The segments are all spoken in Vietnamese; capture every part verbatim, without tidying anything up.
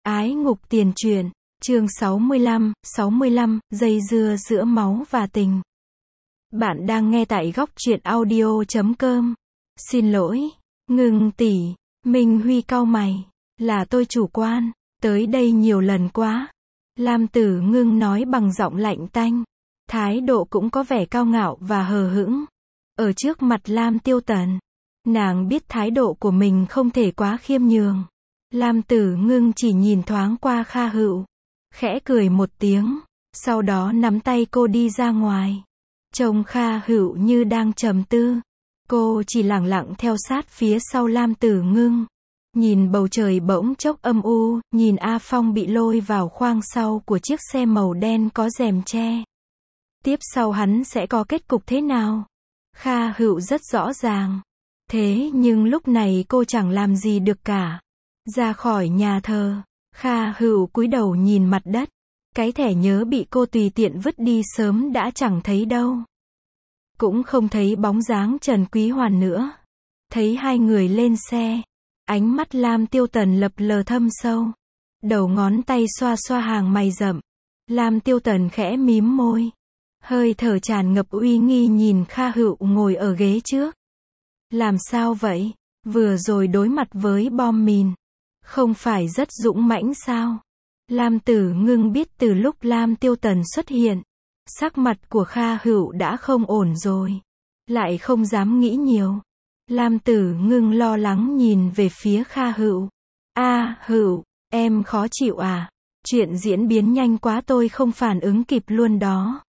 Ái ngục tiền truyện, chương sáu mươi lăm, sáu mươi lăm, dây dưa giữa máu và tình. Bạn đang nghe tại góc truyện audio chấm com. Xin lỗi, Ngưng tỷ, Minh Huy cau mày, là tôi chủ quan, tới đây nhiều lần quá. Lam Tử Ngưng nói bằng giọng lạnh tanh, thái độ cũng có vẻ cao ngạo và hờ hững. Ở trước mặt Lam Tiêu Tần, nàng biết thái độ của mình không thể quá khiêm nhường. Lam Tử Ngưng chỉ nhìn thoáng qua Kha Hựu, khẽ cười một tiếng, sau đó nắm tay cô đi ra ngoài. Trông Kha Hựu như đang trầm tư, cô chỉ lẳng lặng theo sát phía sau Lam Tử Ngưng. Nhìn bầu trời bỗng chốc âm u, nhìn A Phong bị lôi vào khoang sau của chiếc xe màu đen có rèm che. Tiếp sau hắn sẽ có kết cục thế nào? Kha Hựu rất rõ ràng. Thế nhưng lúc này cô chẳng làm gì được cả. Ra khỏi nhà thờ, Kha Hựu cúi đầu nhìn mặt đất. Cái thẻ nhớ bị cô tùy tiện vứt đi sớm đã chẳng thấy đâu. Cũng không thấy bóng dáng Trần Quý Hoàn nữa. Thấy hai người lên xe, ánh mắt Lam Tiêu Tần lập lờ thâm sâu. Đầu ngón tay xoa xoa hàng mày rậm. Lam Tiêu Tần khẽ mím môi, hơi thở tràn ngập uy nghi nhìn Kha Hựu ngồi ở ghế trước. Làm sao vậy? Vừa rồi đối mặt với bom mìn, không phải rất dũng mãnh sao? Lam Tử Ngưng biết từ lúc Lam Tiêu Tần xuất hiện, sắc mặt của Kha Hựu đã không ổn rồi. Lại không dám nghĩ nhiều. Lam Tử Ngưng lo lắng nhìn về phía Kha Hựu. A, Hựu, em khó chịu à? Chuyện diễn biến nhanh quá tôi không phản ứng kịp luôn đó.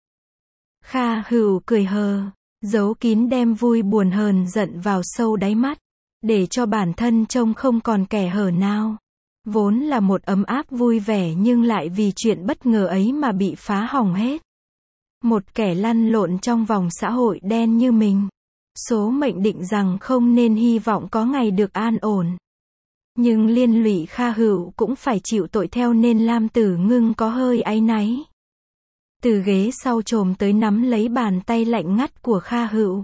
Kha Hựu cười hờ, giấu kín đem vui buồn hờn giận vào sâu đáy mắt, để cho bản thân trông không còn kẻ hở nào. Vốn là một ấm áp vui vẻ nhưng lại vì chuyện bất ngờ ấy mà bị phá hỏng hết. Một kẻ lăn lộn trong vòng xã hội đen như mình, số mệnh định rằng không nên hy vọng có ngày được an ổn. Nhưng liên lụy Kha Hựu cũng phải chịu tội theo nên Lam Tử Ngưng có hơi áy náy. Từ ghế sau chồm tới nắm lấy bàn tay lạnh ngắt của Kha Hựu.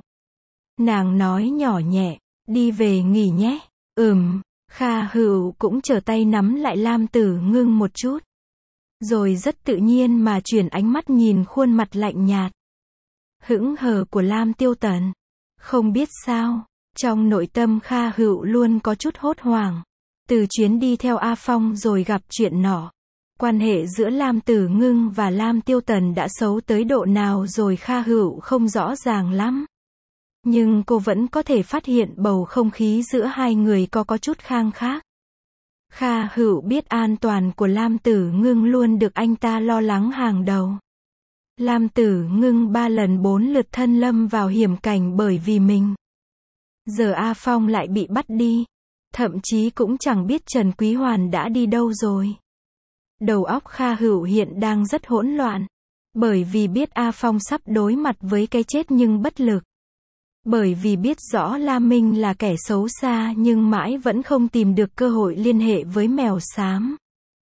Nàng nói nhỏ nhẹ, đi về nghỉ nhé. Ừm. Kha Hựu cũng trở tay nắm lại Lam Tử Ngưng một chút. Rồi rất tự nhiên mà chuyển ánh mắt nhìn khuôn mặt lạnh nhạt, hững hờ của Lam Tiêu Tần. Không biết sao, trong nội tâm Kha Hựu luôn có chút hốt hoảng. Từ chuyến đi theo A Phong rồi gặp chuyện nọ. Quan hệ giữa Lam Tử Ngưng và Lam Tiêu Tần đã xấu tới độ nào rồi Kha Hựu không rõ ràng lắm. Nhưng cô vẫn có thể phát hiện bầu không khí giữa hai người có có chút khang khác. Kha Hựu biết an toàn của Lam Tử Ngưng luôn được anh ta lo lắng hàng đầu. Lam Tử Ngưng ba lần bốn lượt thân lâm vào hiểm cảnh bởi vì mình. Giờ A Phong lại bị bắt đi. Thậm chí cũng chẳng biết Trần Quý Hoàn đã đi đâu rồi. Đầu óc Kha Hựu hiện đang rất hỗn loạn. Bởi vì biết A Phong sắp đối mặt với cái chết nhưng bất lực. Bởi vì biết rõ Lam Minh là kẻ xấu xa nhưng mãi vẫn không tìm được cơ hội liên hệ với mèo xám.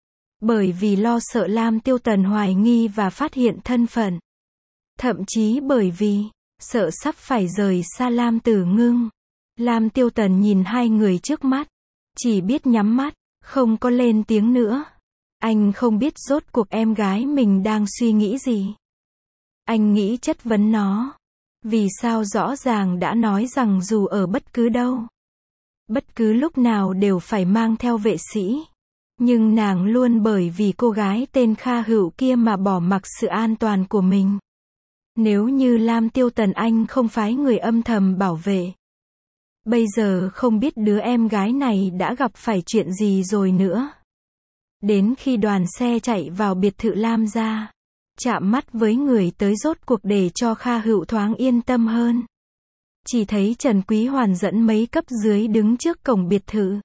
Bởi vì lo sợ Lam Tiêu Tần hoài nghi và phát hiện thân phận. Thậm chí bởi vì sợ sắp phải rời xa Lam Tử Ngưng. Lam Tiêu Tần nhìn hai người trước mắt, chỉ biết nhắm mắt, không có lên tiếng nữa. Anh không biết rốt cuộc em gái mình đang suy nghĩ gì. Anh nghĩ chất vấn nó. Vì sao rõ ràng đã nói rằng dù ở bất cứ đâu, bất cứ lúc nào đều phải mang theo vệ sĩ. Nhưng nàng luôn bởi vì cô gái tên Kha Hựu kia mà bỏ mặc sự an toàn của mình. Nếu như Lam Tiêu Tần anh không phái người âm thầm bảo vệ, bây giờ không biết đứa em gái này đã gặp phải chuyện gì rồi nữa. Đến khi đoàn xe chạy vào biệt thự Lam gia, chạm mắt với người tới rốt cuộc để cho Kha Hựu thoáng yên tâm hơn. Chỉ thấy Trần Quý Hoàn dẫn mấy cấp dưới đứng trước cổng biệt thự.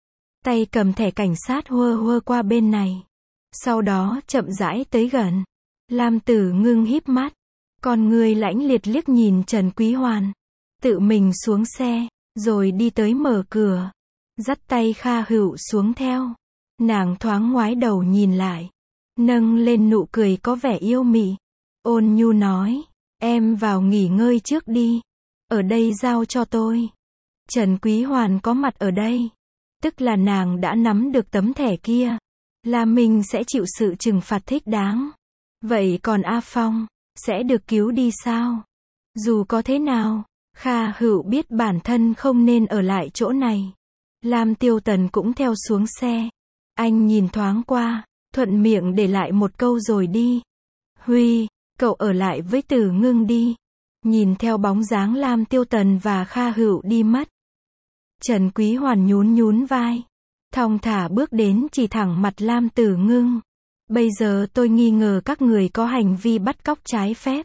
Tay cầm thẻ cảnh sát huơ huơ qua bên này. Sau đó chậm rãi tới gần. Lam Tử Ngưng híp mắt. Con người lãnh liệt liếc nhìn Trần Quý Hoàn. Tự mình xuống xe, rồi đi tới mở cửa. Dắt tay Kha Hựu xuống theo. Nàng thoáng ngoái đầu nhìn lại. Nâng lên nụ cười có vẻ yêu mị. Ôn nhu nói, em vào nghỉ ngơi trước đi. Ở đây giao cho tôi. Trần Quý Hoàn có mặt ở đây. Tức là nàng đã nắm được tấm thẻ kia. Lam Minh sẽ chịu sự trừng phạt thích đáng. Vậy còn A Phong, sẽ được cứu đi sao? Dù có thế nào, Kha Hữu biết bản thân không nên ở lại chỗ này. Lam Tiêu Tần cũng theo xuống xe. Anh nhìn thoáng qua, thuận miệng để lại một câu rồi đi. Huy, cậu ở lại với Tử Ngưng đi. Nhìn theo bóng dáng Lam Tiêu Tần và Kha Hữu đi mất. Trần Quý Hoàn nhún nhún vai. Thong thả bước đến chỉ thẳng mặt Lam Tử Ngưng. Bây giờ tôi nghi ngờ các người có hành vi bắt cóc trái phép.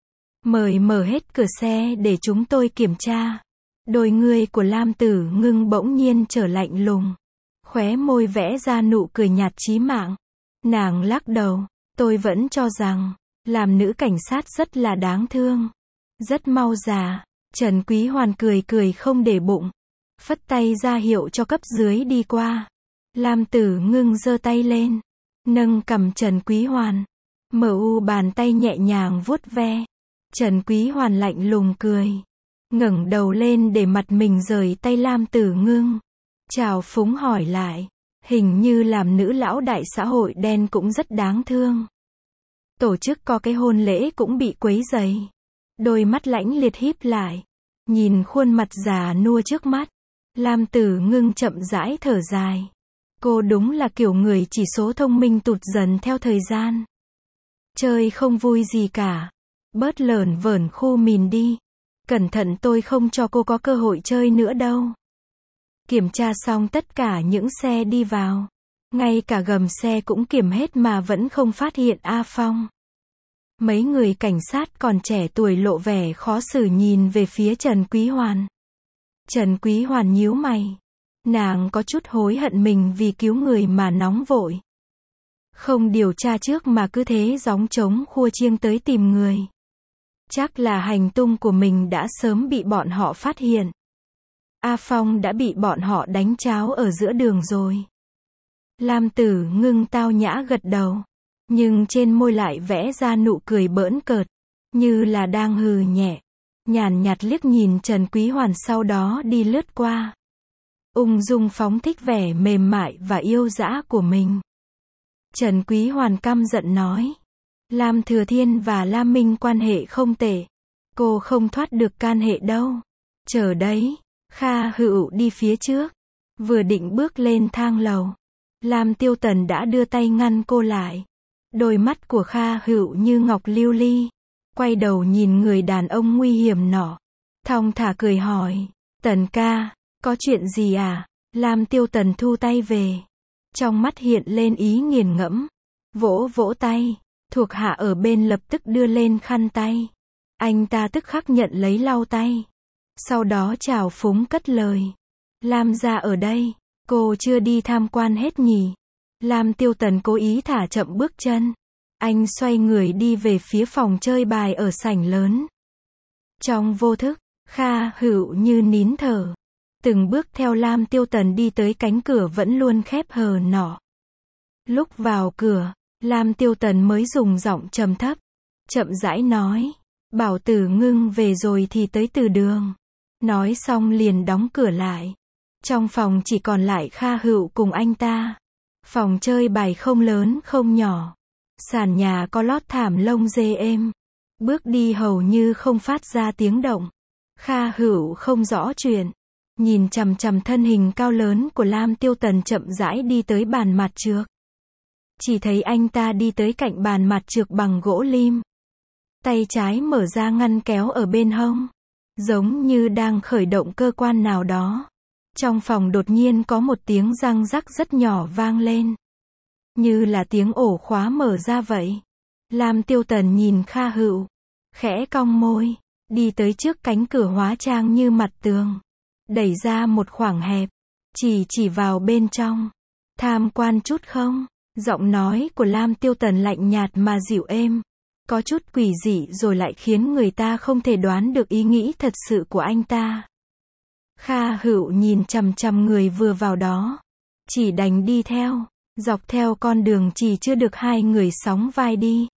Mời mở hết cửa xe để chúng tôi kiểm tra. Đôi người của Lam Tử Ngưng bỗng nhiên trở lạnh lùng. Khóe môi vẽ ra nụ cười nhạt chí mạng. Nàng lắc đầu. Tôi vẫn cho rằng, làm nữ cảnh sát rất là đáng thương. Rất mau già. Trần Quý Hoàn cười cười không để bụng. Phất tay ra hiệu cho cấp dưới đi qua. Lam Tử Ngưng giơ tay lên. Nâng cằm Trần Quý Hoàn. Mở u bàn tay nhẹ nhàng vuốt ve. Trần Quý Hoàn lạnh lùng cười. Ngẩng đầu lên để mặt mình rời tay Lam Tử Ngưng. Trào phúng hỏi lại. Hình như làm nữ lão đại xã hội đen cũng rất đáng thương. Tổ chức có cái hôn lễ cũng bị quấy rầy. Đôi mắt lãnh liệt híp lại. Nhìn khuôn mặt già nua trước mắt. Lam Tử Ngưng chậm rãi thở dài. Cô đúng là kiểu người chỉ số thông minh tụt dần theo thời gian. Chơi không vui gì cả. Bớt lởn vởn khu mìn đi. Cẩn thận tôi không cho cô có cơ hội chơi nữa đâu. Kiểm tra xong tất cả những xe đi vào. Ngay cả gầm xe cũng kiểm hết mà vẫn không phát hiện A Phong. Mấy người cảnh sát còn trẻ tuổi lộ vẻ khó xử nhìn về phía Trần Quý Hoàn. Trần Quý Hoàn nhíu mày. Nàng có chút hối hận mình vì cứu người mà nóng vội. Không điều tra trước mà cứ thế gióng trống khua chiêng tới tìm người. Chắc là hành tung của mình đã sớm bị bọn họ phát hiện. A Phong đã bị bọn họ đánh cháo ở giữa đường rồi. Lam Tử Ngưng tao nhã gật đầu. Nhưng trên môi lại vẽ ra nụ cười bỡn cợt. Như là đang hừ nhẹ. Nhàn nhạt liếc nhìn Trần Quý Hoàn sau đó đi lướt qua. Ung dung phóng thích vẻ mềm mại và yêu dã của mình. Trần Quý Hoàn căm giận nói. Lam Thừa Thiên và Lam Minh quan hệ không tệ. Cô không thoát được can hệ đâu. Chờ đấy. Kha Hữu đi phía trước. Vừa định bước lên thang lầu. Lam Tiêu Tần đã đưa tay ngăn cô lại. Đôi mắt của Kha Hữu như ngọc lưu ly. Quay đầu nhìn người đàn ông nguy hiểm nọ. Thong thả cười hỏi. Tần ca, có chuyện gì à? Lam Tiêu Tần thu tay về. Trong mắt hiện lên ý nghiền ngẫm. Vỗ vỗ tay. Thuộc hạ ở bên lập tức đưa lên khăn tay. Anh ta tức khắc nhận lấy lau tay. Sau đó chào phúng cất lời. Lam gia ở đây. Cô chưa đi tham quan hết nhỉ? Lam Tiêu Tần cố ý thả chậm bước chân. Anh xoay người đi về phía phòng chơi bài ở sảnh lớn. Trong vô thức, Kha Hữu như nín thở. Từng bước theo Lam Tiêu Tần đi tới cánh cửa vẫn luôn khép hờ nọ. Lúc vào cửa, Lam Tiêu Tần mới dùng giọng trầm thấp. Chậm rãi nói. Bảo Tử Ngưng về rồi thì tới từ đường. Nói xong liền đóng cửa lại. Trong phòng chỉ còn lại Kha Hữu cùng anh ta. Phòng chơi bài không lớn không nhỏ. Sàn nhà có lót thảm lông dê êm. Bước đi hầu như không phát ra tiếng động. Kha Hữu không rõ chuyện. Nhìn chằm chằm thân hình cao lớn của Lam Tiêu Tần chậm rãi đi tới bàn mặt trược. Chỉ thấy anh ta đi tới cạnh bàn mặt trược bằng gỗ lim. Tay trái mở ra ngăn kéo ở bên hông. Giống như đang khởi động cơ quan nào đó. Trong phòng đột nhiên có một tiếng răng rắc rất nhỏ vang lên. Như là tiếng ổ khóa mở ra vậy. Lam Tiêu Tần nhìn Kha Hữu. Khẽ cong môi. Đi tới trước cánh cửa hóa trang như mặt tường. Đẩy ra một khoảng hẹp. Chỉ chỉ vào bên trong. Tham quan chút không? Giọng nói của Lam Tiêu Tần lạnh nhạt mà dịu êm. Có chút quỷ dị rồi lại khiến người ta không thể đoán được ý nghĩ thật sự của anh ta. Kha Hữu nhìn chằm chằm người vừa vào đó. Chỉ đành đi theo. Dọc theo con đường chỉ chưa được hai người sóng vai đi.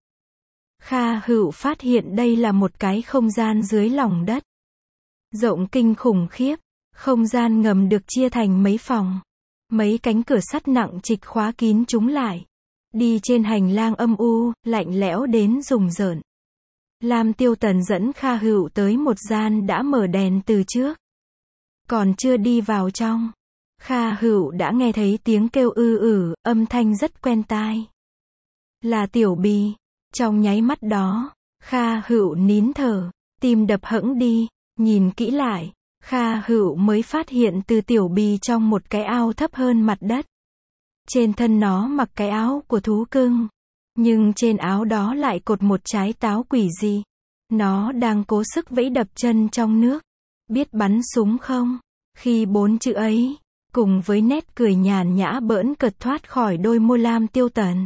Kha Hữu phát hiện đây là một cái không gian dưới lòng đất. Rộng kinh khủng khiếp. Không gian ngầm được chia thành mấy phòng. Mấy cánh cửa sắt nặng trịch khóa kín chúng lại. Đi trên hành lang âm u, lạnh lẽo đến rùng rợn. Lam Tiêu Tần dẫn Kha Hữu tới một gian đã mở đèn từ trước. Còn chưa đi vào trong, Kha Hữu đã nghe thấy tiếng kêu ư ử, âm thanh rất quen tai. Là Tiểu Bì. Trong nháy mắt đó, Kha Hữu nín thở, tim đập hẫng đi, nhìn kỹ lại, Kha Hữu mới phát hiện từ Tiểu Bì trong một cái ao thấp hơn mặt đất. Trên thân nó mặc cái áo của thú cưng, nhưng trên áo đó lại cột một trái táo quỷ dị. Nó đang cố sức vẫy đập chân trong nước. Biết bắn súng không? Khi bốn chữ ấy, cùng với nét cười nhàn nhã bỡn cợt thoát khỏi đôi môi Lam Tiêu Tần.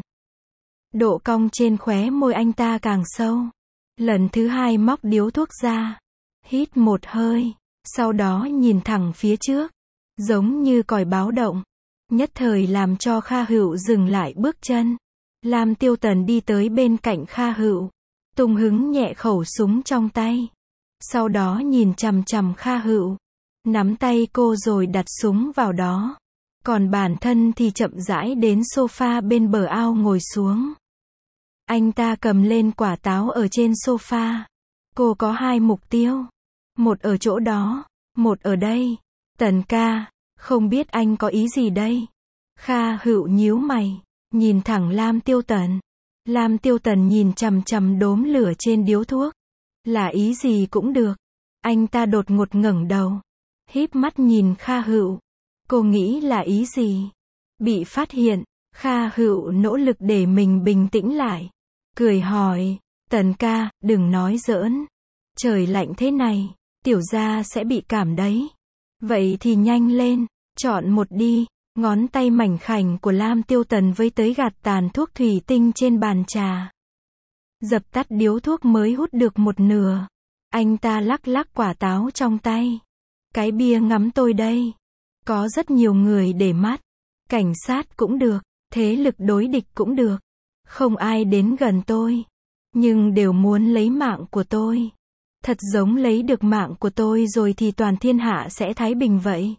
Độ cong trên khóe môi anh ta càng sâu. Lần thứ hai móc điếu thuốc ra. Hít một hơi. Sau đó nhìn thẳng phía trước. Giống như còi báo động. Nhất thời làm cho Kha Hữu dừng lại bước chân. Lam Tiêu Tần đi tới bên cạnh Kha Hữu. Tung hứng nhẹ khẩu súng trong tay. Sau đó nhìn chằm chằm Kha Hữu. Nắm tay cô rồi đặt súng vào đó. Còn bản thân thì chậm rãi đến sofa bên bờ ao ngồi xuống. Anh ta cầm lên quả táo ở trên sofa. Cô có hai mục tiêu. Một ở chỗ đó, một ở đây. Tần ca, không biết anh có ý gì đây? Kha Hữu nhíu mày, nhìn thẳng Lam Tiêu Tần. Lam Tiêu Tần nhìn chằm chằm đốm lửa trên điếu thuốc. Là ý gì cũng được. Anh ta đột ngột ngẩng đầu, híp mắt nhìn Kha Hữu. Cô nghĩ là ý gì? Bị phát hiện, Kha Hữu nỗ lực để mình bình tĩnh lại. Cười hỏi, Tần ca, đừng nói giỡn. Trời lạnh thế này, tiểu gia sẽ bị cảm đấy. Vậy thì nhanh lên, chọn một đi. Ngón tay mảnh khảnh của Lam Tiêu Tần vây tới gạt tàn thuốc thủy tinh trên bàn trà. Dập tắt điếu thuốc mới hút được một nửa. Anh ta lắc lắc quả táo trong tay. Cái bia ngắm tôi đây. Có rất nhiều người để mắt. Cảnh sát cũng được, thế lực đối địch cũng được. Không ai đến gần tôi. Nhưng đều muốn lấy mạng của tôi. Thật giống lấy được mạng của tôi rồi thì toàn thiên hạ sẽ thái bình vậy.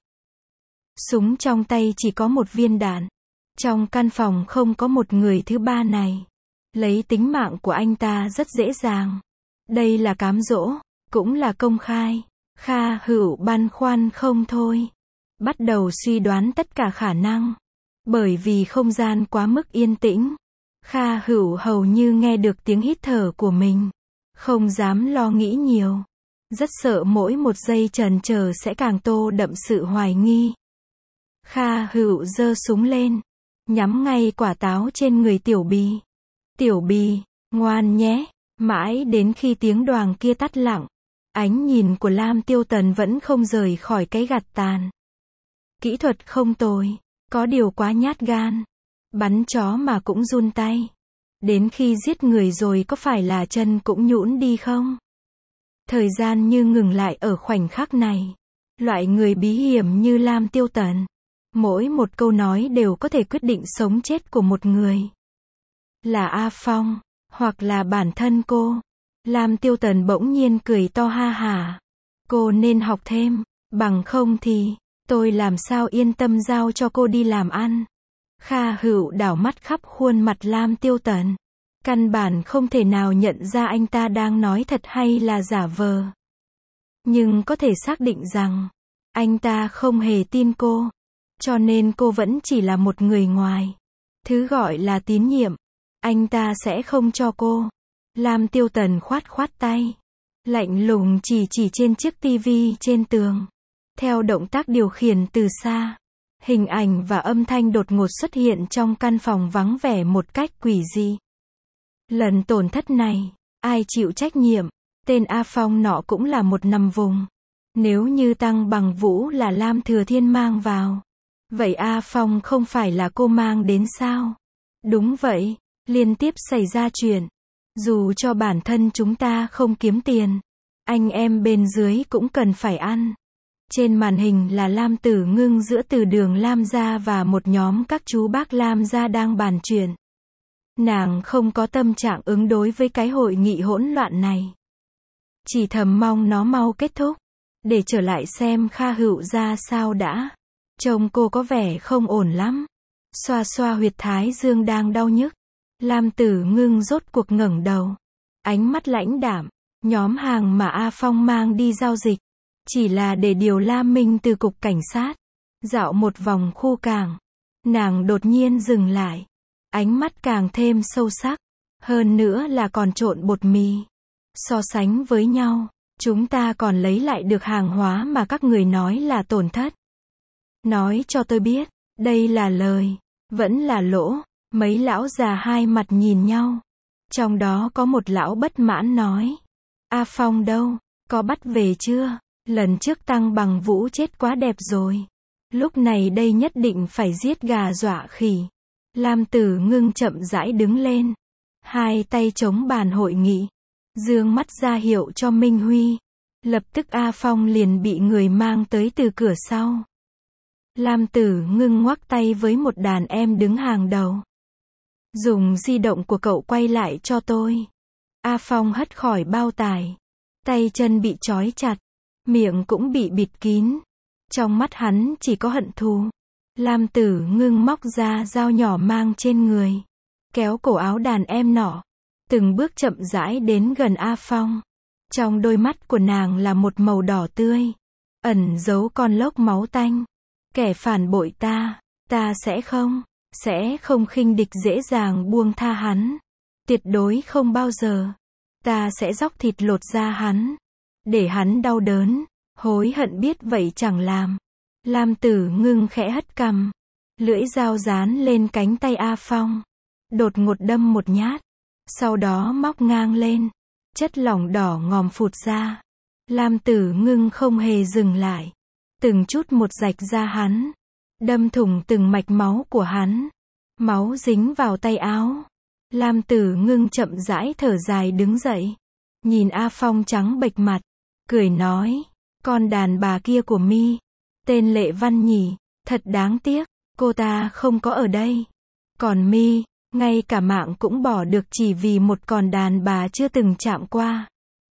Súng trong tay chỉ có một viên đạn. Trong căn phòng không có một người thứ ba này. Lấy tính mạng của anh ta rất dễ dàng. Đây là cám dỗ, cũng là công khai. Kha Hữu băn khoăn không thôi. Bắt đầu suy đoán tất cả khả năng. Bởi vì không gian quá mức yên tĩnh. Kha Hữu hầu như nghe được tiếng hít thở của mình. Không dám lo nghĩ nhiều. Rất sợ mỗi một giây chần chờ sẽ càng tô đậm sự hoài nghi. Kha Hữu giơ súng lên. Nhắm ngay quả táo trên người Tiểu Bì. Tiểu Bì, ngoan nhé. Mãi đến khi tiếng đoàng kia tắt lặng. Ánh nhìn của Lam Tiêu Tần vẫn không rời khỏi cái gạt tàn. Kỹ thuật không tồi. Có điều quá nhát gan. Bắn chó mà cũng run tay. Đến khi giết người rồi có phải là chân cũng nhũn đi không? Thời gian như ngừng lại ở khoảnh khắc này. Loại người bí hiểm như Lam Tiêu Tần. Mỗi một câu nói đều có thể quyết định sống chết của một người. Là A Phong, hoặc là bản thân cô. Lam Tiêu Tần bỗng nhiên cười to ha hả. Cô nên học thêm, bằng không thì, tôi làm sao yên tâm giao cho cô đi làm ăn. Kha Hữu đảo mắt khắp khuôn mặt Lam Tiêu Tần. Căn bản không thể nào nhận ra anh ta đang nói thật hay là giả vờ. Nhưng có thể xác định rằng, anh ta không hề tin cô. Cho nên cô vẫn chỉ là một người ngoài. Thứ gọi là tín nhiệm. Anh ta sẽ không cho cô. Lam Tiêu Tần khoát khoát tay. Lạnh lùng chỉ chỉ trên chiếc tivi trên tường. Theo động tác điều khiển từ xa. Hình ảnh và âm thanh đột ngột xuất hiện trong căn phòng vắng vẻ một cách quỷ dị. Lần tổn thất này, ai chịu trách nhiệm? Tên A Phong nọ cũng là một nằm vùng. Nếu như Tăng Bằng Vũ là Lam Thừa Thiên mang vào. Vậy A Phong không phải là cô mang đến sao? Đúng vậy, liên tiếp xảy ra chuyện. Dù cho bản thân chúng ta không kiếm tiền, anh em bên dưới cũng cần phải ăn. Trên màn hình là Lam Tử Ngưng giữa Từ Đường Lam gia và một nhóm các chú bác Lam gia đang bàn chuyện. Nàng không có tâm trạng ứng đối với cái hội nghị hỗn loạn này. Chỉ thầm mong nó mau kết thúc, để trở lại xem Kha Hữu ra sao đã. Trông cô có vẻ không ổn lắm. Xoa xoa huyệt thái dương đang đau nhức. Lam Tử Ngưng rốt cuộc ngẩng đầu. Ánh mắt lãnh đạm. Nhóm hàng mà A Phong mang đi giao dịch. Chỉ là để điều La Minh từ cục cảnh sát. Dạo một vòng khu cảng. Nàng đột nhiên dừng lại. Ánh mắt càng thêm sâu sắc. Hơn nữa là còn trộn bột mì. So sánh với nhau, chúng ta còn lấy lại được hàng hóa mà các người nói là tổn thất. Nói cho tôi biết, đây là lời, vẫn là lỗ. Mấy lão già hai mặt nhìn nhau. Trong đó có một lão bất mãn nói. A Phong đâu, có bắt về chưa? Lần trước Tăng Bằng Vũ chết quá đẹp rồi. Lúc này đây nhất định phải giết gà dọa khỉ. Lam Tử Ngưng chậm rãi đứng lên. Hai tay chống bàn hội nghị. Dương mắt ra hiệu cho Minh Huy. Lập tức A Phong liền bị người mang tới từ cửa sau. Lam Tử Ngưng ngoắc tay với một đàn em đứng hàng đầu. Dùng di động của cậu quay lại cho tôi. A Phong hất khỏi bao tải. Tay chân bị trói chặt. Miệng cũng bị bịt kín. Trong mắt hắn chỉ có hận thù. Lam Tử Ngưng móc ra dao nhỏ mang trên người. Kéo cổ áo đàn em nọ. Từng bước chậm rãi đến gần A Phong. Trong đôi mắt của nàng là một màu đỏ tươi. Ẩn giấu con lốc máu tanh. Kẻ phản bội ta, ta sẽ không, sẽ không khinh địch dễ dàng buông tha hắn. Tuyệt đối không bao giờ. Ta sẽ róc thịt lột da hắn. Để hắn đau đớn, hối hận biết vậy chẳng làm. Lam Tử Ngưng khẽ hất cằm. Lưỡi dao dán lên cánh tay A Phong. Đột ngột đâm một nhát. Sau đó móc ngang lên. Chất lỏng đỏ ngòm phụt ra. Lam Tử Ngưng không hề dừng lại. Từng chút một rạch ra hắn. Đâm thủng từng mạch máu của hắn. Máu dính vào tay áo. Lam Tử Ngưng chậm rãi thở dài đứng dậy. Nhìn A Phong trắng bệch mặt. Cười nói. Con đàn bà kia của mi. Tên Lệ Văn nhỉ. Thật đáng tiếc. Cô ta không có ở đây. Còn mi. Ngay cả mạng cũng bỏ được chỉ vì một con đàn bà chưa từng chạm qua.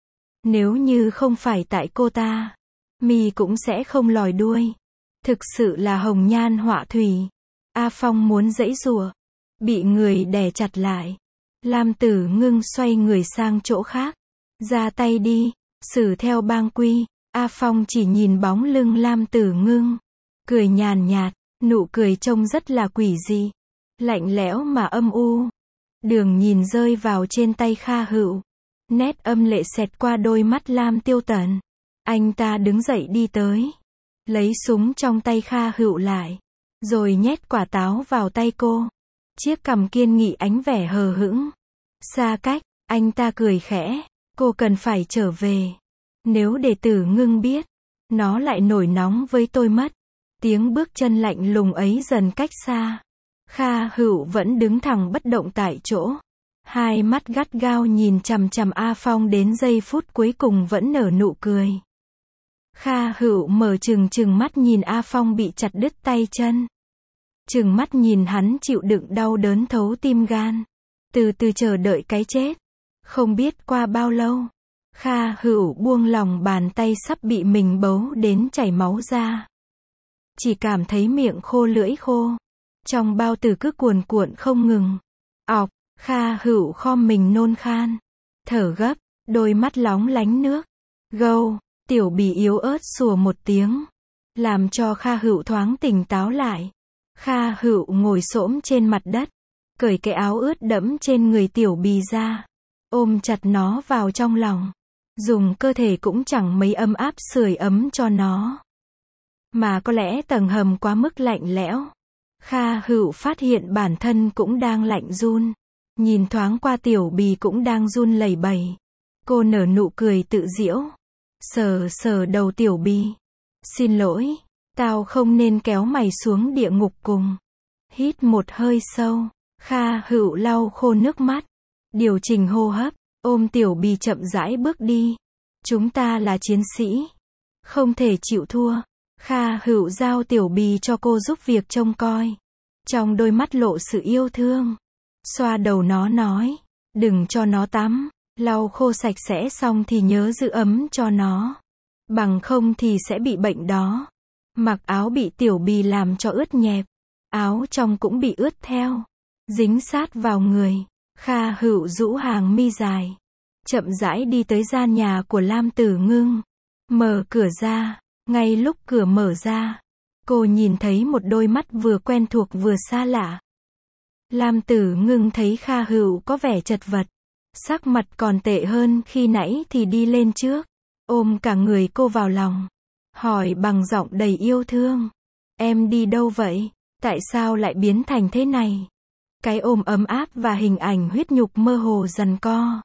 Nếu như không phải tại cô ta, mi cũng sẽ không lòi đuôi. Thực sự là hồng nhan họa thủy. A Phong muốn giãy giụa, bị người đè chặt lại. Lam Tử Ngưng xoay người sang chỗ khác. Ra tay đi, xử theo bang quy. A Phong chỉ nhìn bóng lưng Lam Tử Ngưng. Cười nhàn nhạt, nụ cười trông rất là quỷ dị. Lạnh lẽo mà âm u. Đường nhìn rơi vào trên tay Kha Hựu. Nét âm lệ xẹt qua đôi mắt Lam Tiêu Tần. Anh ta đứng dậy đi tới. Lấy súng trong tay Kha Hựu lại. Rồi nhét quả táo vào tay cô. Chiếc cằm kiên nghị ánh vẻ hờ hững. Xa cách, anh ta cười khẽ. Cô cần phải trở về. Nếu để Tử Ngưng biết, nó lại nổi nóng với tôi mất. Tiếng bước chân lạnh lùng ấy dần cách xa. Kha Hựu vẫn đứng thẳng bất động tại chỗ. Hai mắt gắt gao nhìn chằm chằm A Phong đến giây phút cuối cùng vẫn nở nụ cười. Kha Hựu mở trừng trừng mắt nhìn A Phong bị chặt đứt tay chân. Trừng mắt nhìn hắn chịu đựng đau đớn thấu tim gan. Từ từ chờ đợi cái chết. Không biết qua bao lâu. Kha Hựu buông lòng bàn tay sắp bị mình bấu đến chảy máu ra. Chỉ cảm thấy miệng khô lưỡi khô. Trong bao tử cứ cuồn cuộn không ngừng. Ọc, Kha Hựu khom mình nôn khan. Thở gấp, đôi mắt lóng lánh nước. Gâu, tiểu bì yếu ớt sủa một tiếng. Làm cho Kha Hựu thoáng tỉnh táo lại. Kha Hựu ngồi xổm trên mặt đất. Cởi cái áo ướt đẫm trên người tiểu bì ra. Ôm chặt nó vào trong lòng. Dùng cơ thể cũng chẳng mấy ấm áp sưởi ấm cho nó. Mà có lẽ tầng hầm quá mức lạnh lẽo. Kha Hựu phát hiện bản thân cũng đang lạnh run. Nhìn thoáng qua tiểu bì cũng đang run lẩy bẩy. Cô nở nụ cười tự giễu. Sờ sờ đầu tiểu bì. Xin lỗi, tao không nên kéo mày xuống địa ngục cùng. Hít một hơi sâu. Kha Hựu lau khô nước mắt. Điều chỉnh hô hấp. Ôm tiểu bì chậm rãi bước đi. Chúng ta là chiến sĩ. Không thể chịu thua. Kha Hựu giao tiểu bì cho cô giúp việc trông coi. Trong đôi mắt lộ sự yêu thương. Xoa đầu nó nói. Đừng cho nó tắm. Lau khô sạch sẽ xong thì nhớ giữ ấm cho nó. Bằng không thì sẽ bị bệnh đó. Mặc áo bị Tiểu Bì làm cho ướt nhẹp. Áo trong cũng bị ướt theo. Dính sát vào người. Kha Hựu rũ hàng mi dài. Chậm rãi đi tới gian nhà của Lam Tử Ngưng. Mở cửa ra. Ngay lúc cửa mở ra, cô nhìn thấy một đôi mắt vừa quen thuộc vừa xa lạ. Lam Tử Ngưng thấy Kha Hựu có vẻ chật vật. Sắc mặt còn tệ hơn khi nãy thì đi lên trước. Ôm cả người cô vào lòng. Hỏi bằng giọng đầy yêu thương. Em đi đâu vậy? Tại sao lại biến thành thế này? Cái ôm ấm áp và hình ảnh huyết nhục mơ hồ giằng co.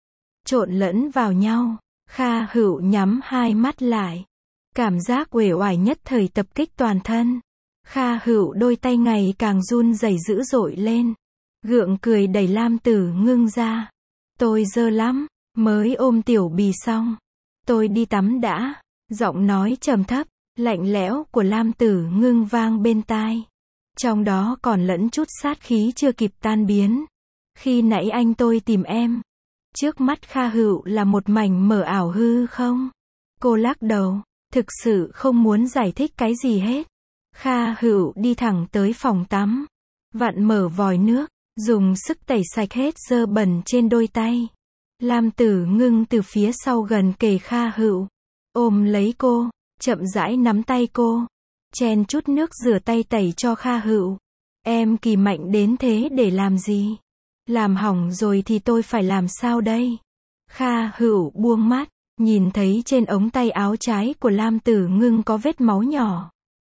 Trộn lẫn vào nhau. Kha Hựu nhắm hai mắt lại. Cảm giác uể oải nhất thời tập kích toàn thân. Kha Hựu đôi tay ngày càng run rẩy dữ dội lên. Gượng cười đẩy Lam Tử Ngưng ra. Tôi dơ lắm, mới ôm Tiểu Bì xong. Tôi đi tắm đã. Giọng nói trầm thấp, lạnh lẽo của Lam Tử Ngưng vang bên tai. Trong đó còn lẫn chút sát khí chưa kịp tan biến. Khi nãy anh tôi tìm em. Trước mắt Kha Hựu là một mảnh mờ ảo hư không? Cô lắc đầu, thực sự không muốn giải thích cái gì hết. Kha Hựu đi thẳng tới phòng tắm. Vặn mở vòi nước, dùng sức tẩy sạch hết dơ bẩn trên đôi tay. Lam Tử Ngưng từ phía sau gần kề Kha Hựu. Ôm lấy cô, chậm rãi nắm tay cô. Chen chút nước rửa tay tẩy cho Kha Hựu. Em kỳ mạnh đến thế để làm gì? Làm hỏng rồi thì tôi phải làm sao đây? Kha Hựu buông mắt, nhìn thấy trên ống tay áo trái của Lam Tử Ngưng có vết máu nhỏ.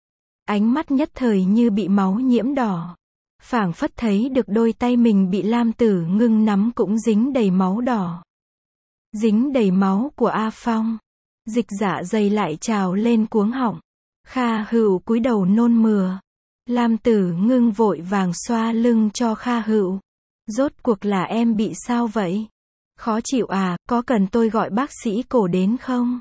Ánh mắt nhất thời như bị máu nhiễm đỏ. Phảng phất thấy được đôi tay mình bị Lam Tử Ngưng nắm cũng dính đầy máu đỏ. Dính đầy máu của A Phong. Dịch dạ dày lại trào lên cuống họng. Kha Hựu cúi đầu nôn mửa. Lam Tử Ngưng vội vàng xoa lưng cho Kha Hựu. Rốt cuộc là em bị sao vậy? Khó chịu à, có cần tôi gọi bác sĩ cổ đến không?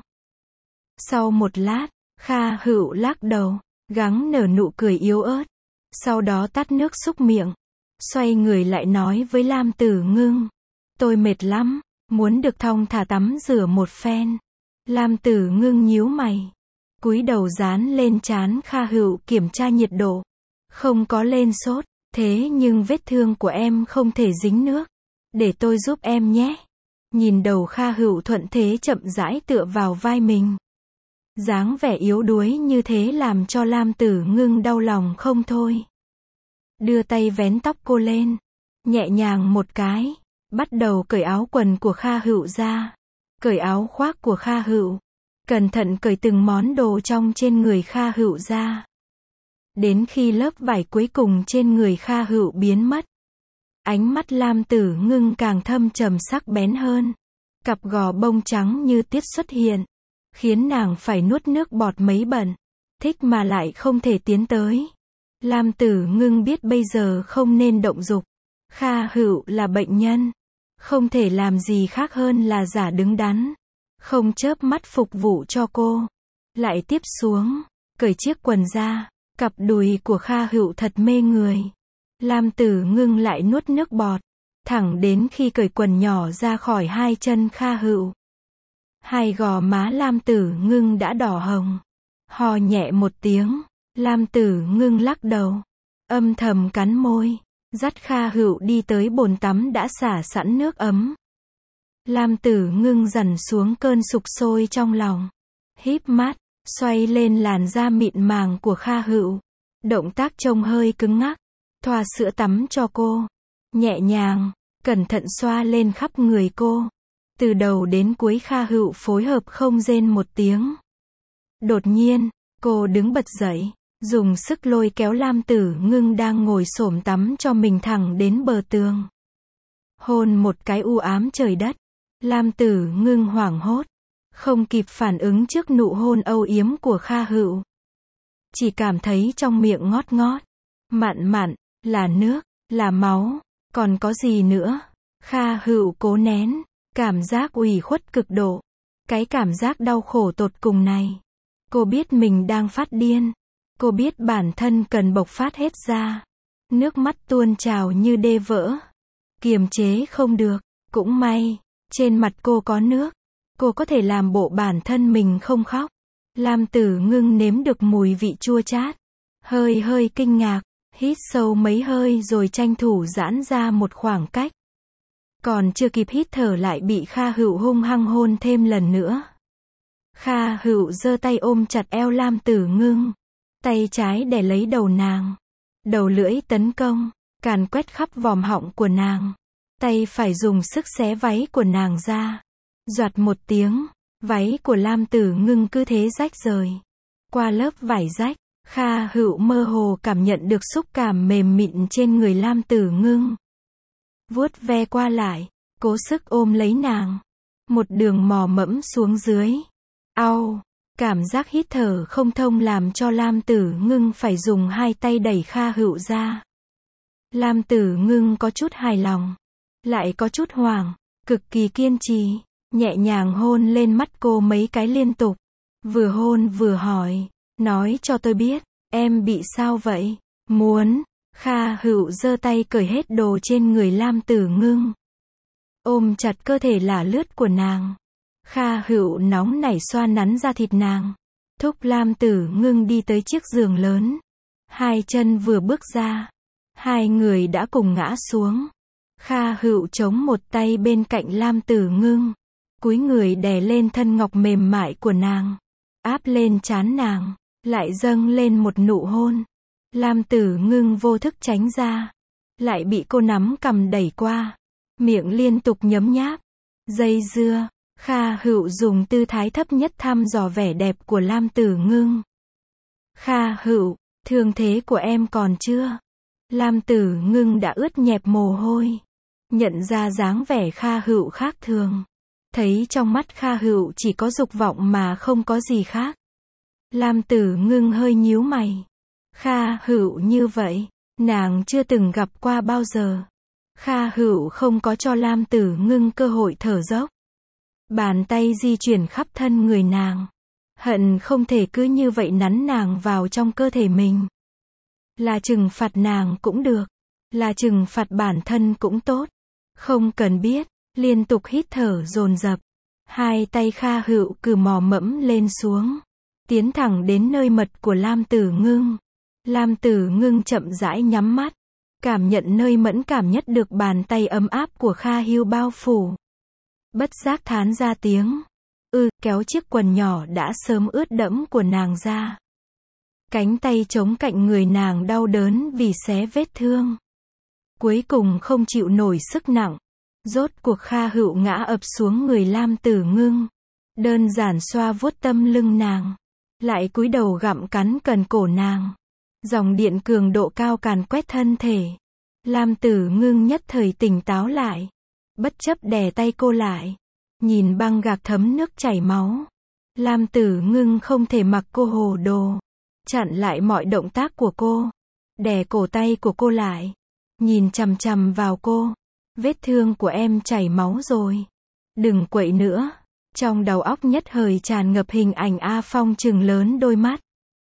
Sau một lát, Kha Hựu lắc đầu, gắng nở nụ cười yếu ớt. Sau đó tắt nước súc miệng. Xoay người lại nói với Lam Tử Ngưng. Tôi mệt lắm, muốn được thong thả tắm rửa một phen. Lam Tử Ngưng nhíu mày. Cúi đầu dán lên trán Kha Hựu kiểm tra nhiệt độ. Không có lên sốt, thế nhưng vết thương của em không thể dính nước. Để tôi giúp em nhé. Nhìn đầu Kha Hựu thuận thế chậm rãi tựa vào vai mình. Dáng vẻ yếu đuối như thế làm cho Lam Tử Ngưng đau lòng không thôi. Đưa tay vén tóc cô lên. Nhẹ nhàng một cái. Bắt đầu cởi áo quần của Kha Hựu ra. Cởi áo khoác của Kha Hựu. Cẩn thận cởi từng món đồ trong trên người Kha Hựu ra. Đến khi lớp vải cuối cùng trên người Kha Hựu biến mất. Ánh mắt Lam Tử Ngưng càng thâm trầm sắc bén hơn. Cặp gò bông trắng như tiết xuất hiện. Khiến nàng phải nuốt nước bọt mấy bận. Thích mà lại không thể tiến tới. Lam Tử Ngưng biết bây giờ không nên động dục. Kha Hựu là bệnh nhân. Không thể làm gì khác hơn là giả đứng đắn. Không chớp mắt phục vụ cho cô. Lại tiếp xuống. Cởi chiếc quần ra. Cặp đùi của Kha Hựu thật mê người. Lam Tử Ngưng lại nuốt nước bọt. Thẳng đến khi cởi quần nhỏ ra khỏi hai chân Kha Hựu. Hai gò má Lam Tử Ngưng đã đỏ hồng. Hò nhẹ một tiếng. Lam Tử Ngưng lắc đầu. Âm thầm cắn môi. Dắt Kha Hựu đi tới bồn tắm đã xả sẵn nước ấm. Lam Tử Ngưng dằn xuống cơn sục sôi trong lòng. Híp mắt, xoay lên làn da mịn màng của Kha Hựu. Động tác trông hơi cứng ngắc. Thoa sữa tắm cho cô. Nhẹ nhàng, cẩn thận xoa lên khắp người cô. Từ đầu đến cuối Kha Hựu phối hợp không rên một tiếng. Đột nhiên, cô đứng bật dậy, dùng sức lôi kéo Lam Tử Ngưng đang ngồi xổm tắm cho mình thẳng đến bờ tường. Hôn một cái u ám trời đất. Lam Tử Ngưng hoảng hốt, không kịp phản ứng trước nụ hôn âu yếm của Kha Hựu. Chỉ cảm thấy trong miệng ngót ngót, mặn mặn, là nước, là máu, còn có gì nữa? Kha Hựu cố nén cảm giác ủy khuất cực độ. Cái cảm giác đau khổ tột cùng này. Cô biết mình đang phát điên. Cô biết bản thân cần bộc phát hết ra. Nước mắt tuôn trào như đê vỡ. Kiềm chế không được. Cũng may, trên mặt cô có nước. Cô có thể làm bộ bản thân mình không khóc. Lam Tử Ngưng nếm được mùi vị chua chát. Hơi hơi kinh ngạc, hít sâu mấy hơi rồi tranh thủ giãn ra một khoảng cách. Còn chưa kịp hít thở lại bị Kha Hựu hung hăng hôn thêm lần nữa. Kha Hựu giơ tay ôm chặt eo Lam Tử Ngưng. Tay trái đè lấy đầu nàng. Đầu lưỡi tấn công, càn quét khắp vòm họng của nàng. Tay phải dùng sức xé váy của nàng ra. Doạt một tiếng, váy của Lam Tử Ngưng cứ thế rách rời. Qua lớp vải rách, Kha Hựu mơ hồ cảm nhận được xúc cảm mềm mịn trên người Lam Tử Ngưng. Vuốt ve qua lại, cố sức ôm lấy nàng. Một đường mò mẫm xuống dưới. Au, cảm giác hít thở không thông làm cho Lam Tử Ngưng phải dùng hai tay đẩy Kha Hựu ra. Lam Tử Ngưng có chút hài lòng, lại có chút hoảng, cực kỳ kiên trì, nhẹ nhàng hôn lên mắt cô mấy cái liên tục. Vừa hôn vừa hỏi, nói cho tôi biết, em bị sao vậy? Muốn. Kha Hựu giơ tay cởi hết đồ trên người Lam Tử Ngưng. Ôm chặt cơ thể lả lướt của nàng. Kha Hựu nóng nảy xoa nắn da thịt nàng. Thúc Lam Tử Ngưng đi tới chiếc giường lớn. Hai chân vừa bước ra, hai người đã cùng ngã xuống. Kha Hựu chống một tay bên cạnh Lam Tử Ngưng, cúi người đè lên thân ngọc mềm mại của nàng, áp lên trán nàng, lại dâng lên một nụ hôn. Lam Tử Ngưng vô thức tránh ra, lại bị cô nắm cằm đẩy qua, miệng liên tục nhấm nháp, dây dưa. Kha Hựu dùng tư thái thấp nhất thăm dò vẻ đẹp của Lam Tử Ngưng. Kha Hựu, thương thế của em còn chưa? Lam Tử Ngưng đã ướt nhẹp mồ hôi, nhận ra dáng vẻ Kha Hựu khác thường, thấy trong mắt Kha Hựu chỉ có dục vọng mà không có gì khác. Lam Tử Ngưng hơi nhíu mày. Kha Hựu như vậy, nàng chưa từng gặp qua bao giờ. Kha Hựu không có cho Lam Tử Ngưng cơ hội thở dốc. Bàn tay di chuyển khắp thân người nàng, hận không thể cứ như vậy nắn nàng vào trong cơ thể mình. Là trừng phạt nàng cũng được, là trừng phạt bản thân cũng tốt, không cần biết. Liên tục hít thở dồn dập, hai tay Kha Hựu cứ mò mẫm lên xuống, tiến thẳng đến nơi mật của Lam Tử Ngưng. Lam Tử Ngưng chậm rãi nhắm mắt, cảm nhận nơi mẫn cảm nhất được bàn tay ấm áp của Kha Hưu bao phủ. Bất giác thán ra tiếng, ư, kéo chiếc quần nhỏ đã sớm ướt đẫm của nàng ra. Cánh tay chống cạnh người nàng đau đớn vì xé vết thương. Cuối cùng không chịu nổi sức nặng, rốt cuộc Kha Hựu ngã ập xuống người Lam Tử Ngưng, đơn giản xoa vuốt tâm lưng nàng, lại cúi đầu gặm cắn cần cổ nàng. Dòng điện cường độ cao càn quét thân thể. Lam Tử Ngưng nhất thời tỉnh táo lại, bất chấp đè tay cô lại, nhìn băng gạc thấm nước chảy máu. Lam Tử Ngưng không thể mặc cô hồ đồ, chặn lại mọi động tác của cô, đè cổ tay của cô lại, nhìn chằm chằm vào cô. Vết thương của em chảy máu rồi, đừng quậy nữa. Trong đầu óc nhất thời tràn ngập hình ảnh A Phong trừng lớn đôi mắt.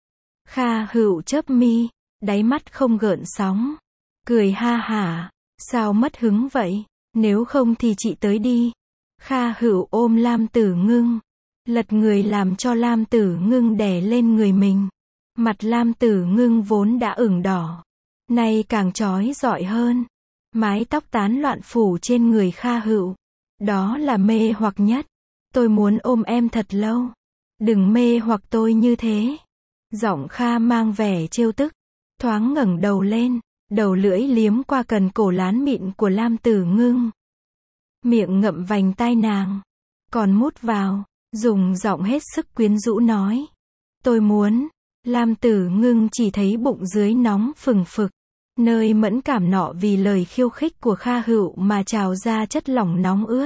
Kha Hựu chớp mi, đáy mắt không gợn sóng, cười ha hả, sao mất hứng vậy, nếu không thì chị tới đi. Kha Hựu ôm Lam Tử Ngưng, lật người làm cho Lam Tử Ngưng đè lên người mình. Mặt Lam Tử Ngưng vốn đã ửng đỏ, nay càng chói rọi hơn. Mái tóc tán loạn phủ trên người Kha Hựu, đó là mê hoặc nhất. Tôi muốn ôm em thật lâu, đừng mê hoặc tôi như thế. Giọng Kha mang vẻ trêu tức, thoáng ngẩng đầu lên, đầu lưỡi liếm qua cần cổ lán mịn của Lam Tử Ngưng. Miệng ngậm vành tai nàng, còn mút vào, dùng giọng hết sức quyến rũ nói. Tôi muốn. Lam Tử Ngưng chỉ thấy bụng dưới nóng phừng phực, nơi mẫn cảm nọ vì lời khiêu khích của Kha Hựu mà trào ra chất lỏng nóng ướt.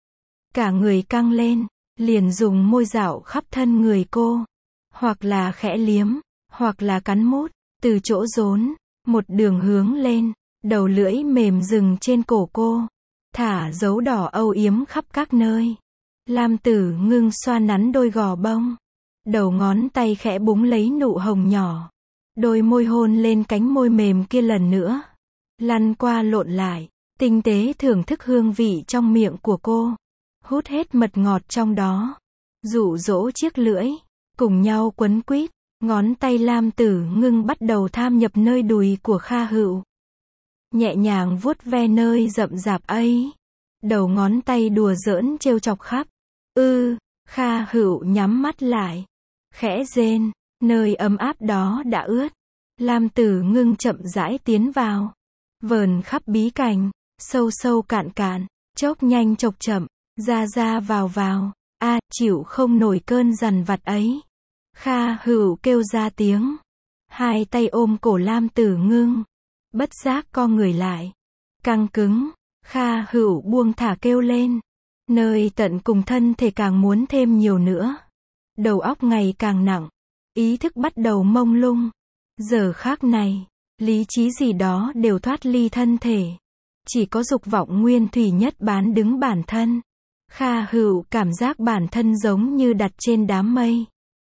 Cả người căng lên, liền dùng môi dạo khắp thân người cô, hoặc là khẽ liếm, hoặc là cắn mút, từ chỗ rốn, một đường hướng lên, đầu lưỡi mềm dừng trên cổ cô, thả dấu đỏ âu yếm khắp các nơi. Lam Tử Ngưng xoa nắn đôi gò bông, đầu ngón tay khẽ búng lấy nụ hồng nhỏ, đôi môi hôn lên cánh môi mềm kia lần nữa, lăn qua lộn lại, tinh tế thưởng thức hương vị trong miệng của cô, hút hết mật ngọt trong đó, dụ dỗ chiếc lưỡi, cùng nhau quấn quýt, ngón tay Lam Tử Ngưng bắt đầu tham nhập nơi đùi của Kha Hựu. Nhẹ nhàng vuốt ve nơi rậm rạp ấy. Đầu ngón tay đùa giỡn trêu chọc khắp. Ư, Kha Hựu nhắm mắt lại. Khẽ rên, nơi ấm áp đó đã ướt. Lam Tử Ngưng chậm rãi tiến vào. Vờn khắp bí cảnh, sâu sâu cạn cạn, chốc nhanh chộc chậm, ra ra vào vào. A, à, chịu không nổi cơn dằn vặt ấy. Kha Hựu kêu ra tiếng. Hai tay ôm cổ Lam Tử Ngưng. Bất giác co người lại. Căng cứng, Kha Hựu buông thả kêu lên. Nơi tận cùng thân thể càng muốn thêm nhiều nữa. Đầu óc ngày càng nặng. Ý thức bắt đầu mông lung. Giờ khắc này, lý trí gì đó đều thoát ly thân thể. Chỉ có dục vọng nguyên thủy nhất bán đứng bản thân. Kha Hựu cảm giác bản thân giống như đặt trên đám mây.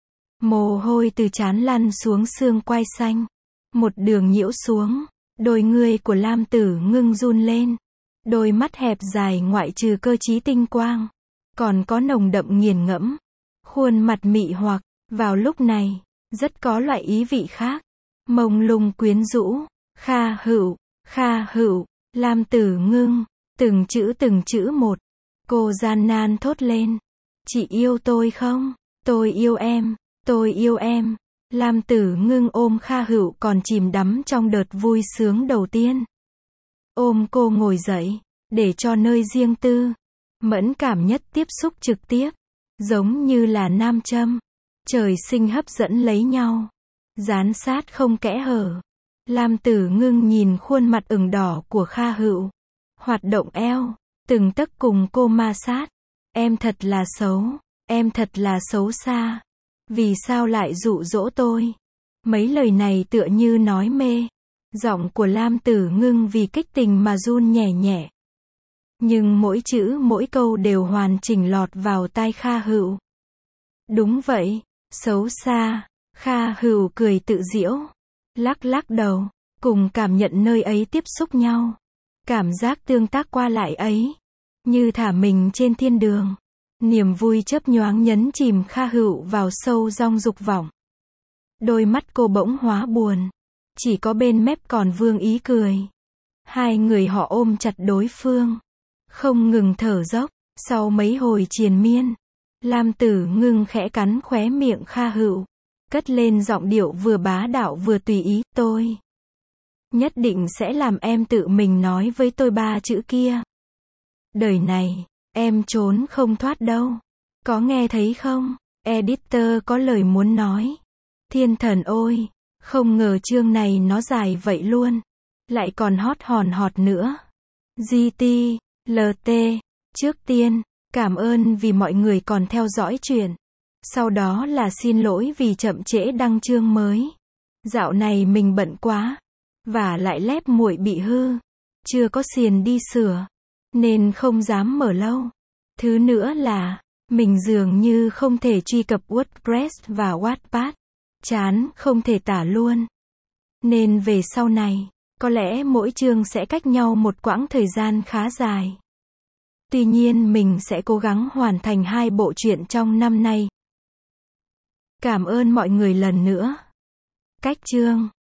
Mồ hôi từ trán lăn xuống xương quai xanh. Một đường nhiễu xuống. Đôi người của Lam Tử Ngưng run lên. Đôi mắt hẹp dài ngoại trừ cơ trí tinh quang. Còn có nồng đậm nghiền ngẫm. Khuôn mặt mị hoặc. Vào lúc này, rất có loại ý vị khác. Mông lung quyến rũ. Kha Hựu, Kha Hựu, Lam Tử Ngưng. Từng chữ từng chữ một. Cô gian nan thốt lên. Chị yêu tôi không? Tôi yêu em. Tôi yêu em. Lam Tử Ngưng ôm Kha Hựu còn chìm đắm trong đợt vui sướng đầu tiên. Ôm cô ngồi dậy, để cho nơi riêng tư. Mẫn cảm nhất tiếp xúc trực tiếp. Giống như là nam châm. Trời sinh hấp dẫn lấy nhau. Dán sát không kẽ hở. Lam Tử Ngưng nhìn khuôn mặt ửng đỏ của Kha Hựu. Hoạt động eo. Từng tấc cùng cô ma sát. Em thật là xấu. Em thật là xấu xa. Vì sao lại dụ dỗ tôi? Mấy lời này tựa như nói mê. Giọng của Lam Tử Ngưng vì kích tình mà run nhẹ nhẹ. Nhưng mỗi chữ mỗi câu đều hoàn chỉnh lọt vào tai Kha Hựu. Đúng vậy, xấu xa. Kha Hựu cười tự giễu. Lắc lắc đầu, cùng cảm nhận nơi ấy tiếp xúc nhau. Cảm giác tương tác qua lại ấy. Như thả mình trên thiên đường. Niềm vui chớp nhoáng nhấn chìm Kha Hựu vào sâu rong dục vọng. Đôi mắt cô bỗng hóa buồn. Chỉ có bên mép còn vương ý cười. Hai người họ ôm chặt đối phương. Không ngừng thở dốc. Sau mấy hồi triền miên, Lam Tử Ngưng khẽ cắn khóe miệng Kha Hựu. Cất lên giọng điệu vừa bá đạo vừa tùy ý. Tôi nhất định sẽ làm em tự mình nói với tôi ba chữ kia. Đời này, em trốn không thoát đâu. Có nghe thấy không? Editor có lời muốn nói. Thiên thần ôi, không ngờ chương này nó dài vậy luôn. Lại còn hot hòn hot nữa. giê tê, lờ tê, trước tiên, cảm ơn vì mọi người còn theo dõi chuyện. Sau đó là xin lỗi vì chậm trễ đăng chương mới. Dạo này mình bận quá. Và lại lép muội bị hư. Chưa có xiền đi sửa. Nên không dám mở lâu. Thứ nữa là, mình dường như không thể truy cập WordPress và Wattpad. Chán, không thể tả luôn. Nên về sau này, có lẽ mỗi chương sẽ cách nhau một quãng thời gian khá dài. Tuy nhiên mình sẽ cố gắng hoàn thành hai bộ truyện trong năm nay. Cảm ơn mọi người lần nữa. Cách chương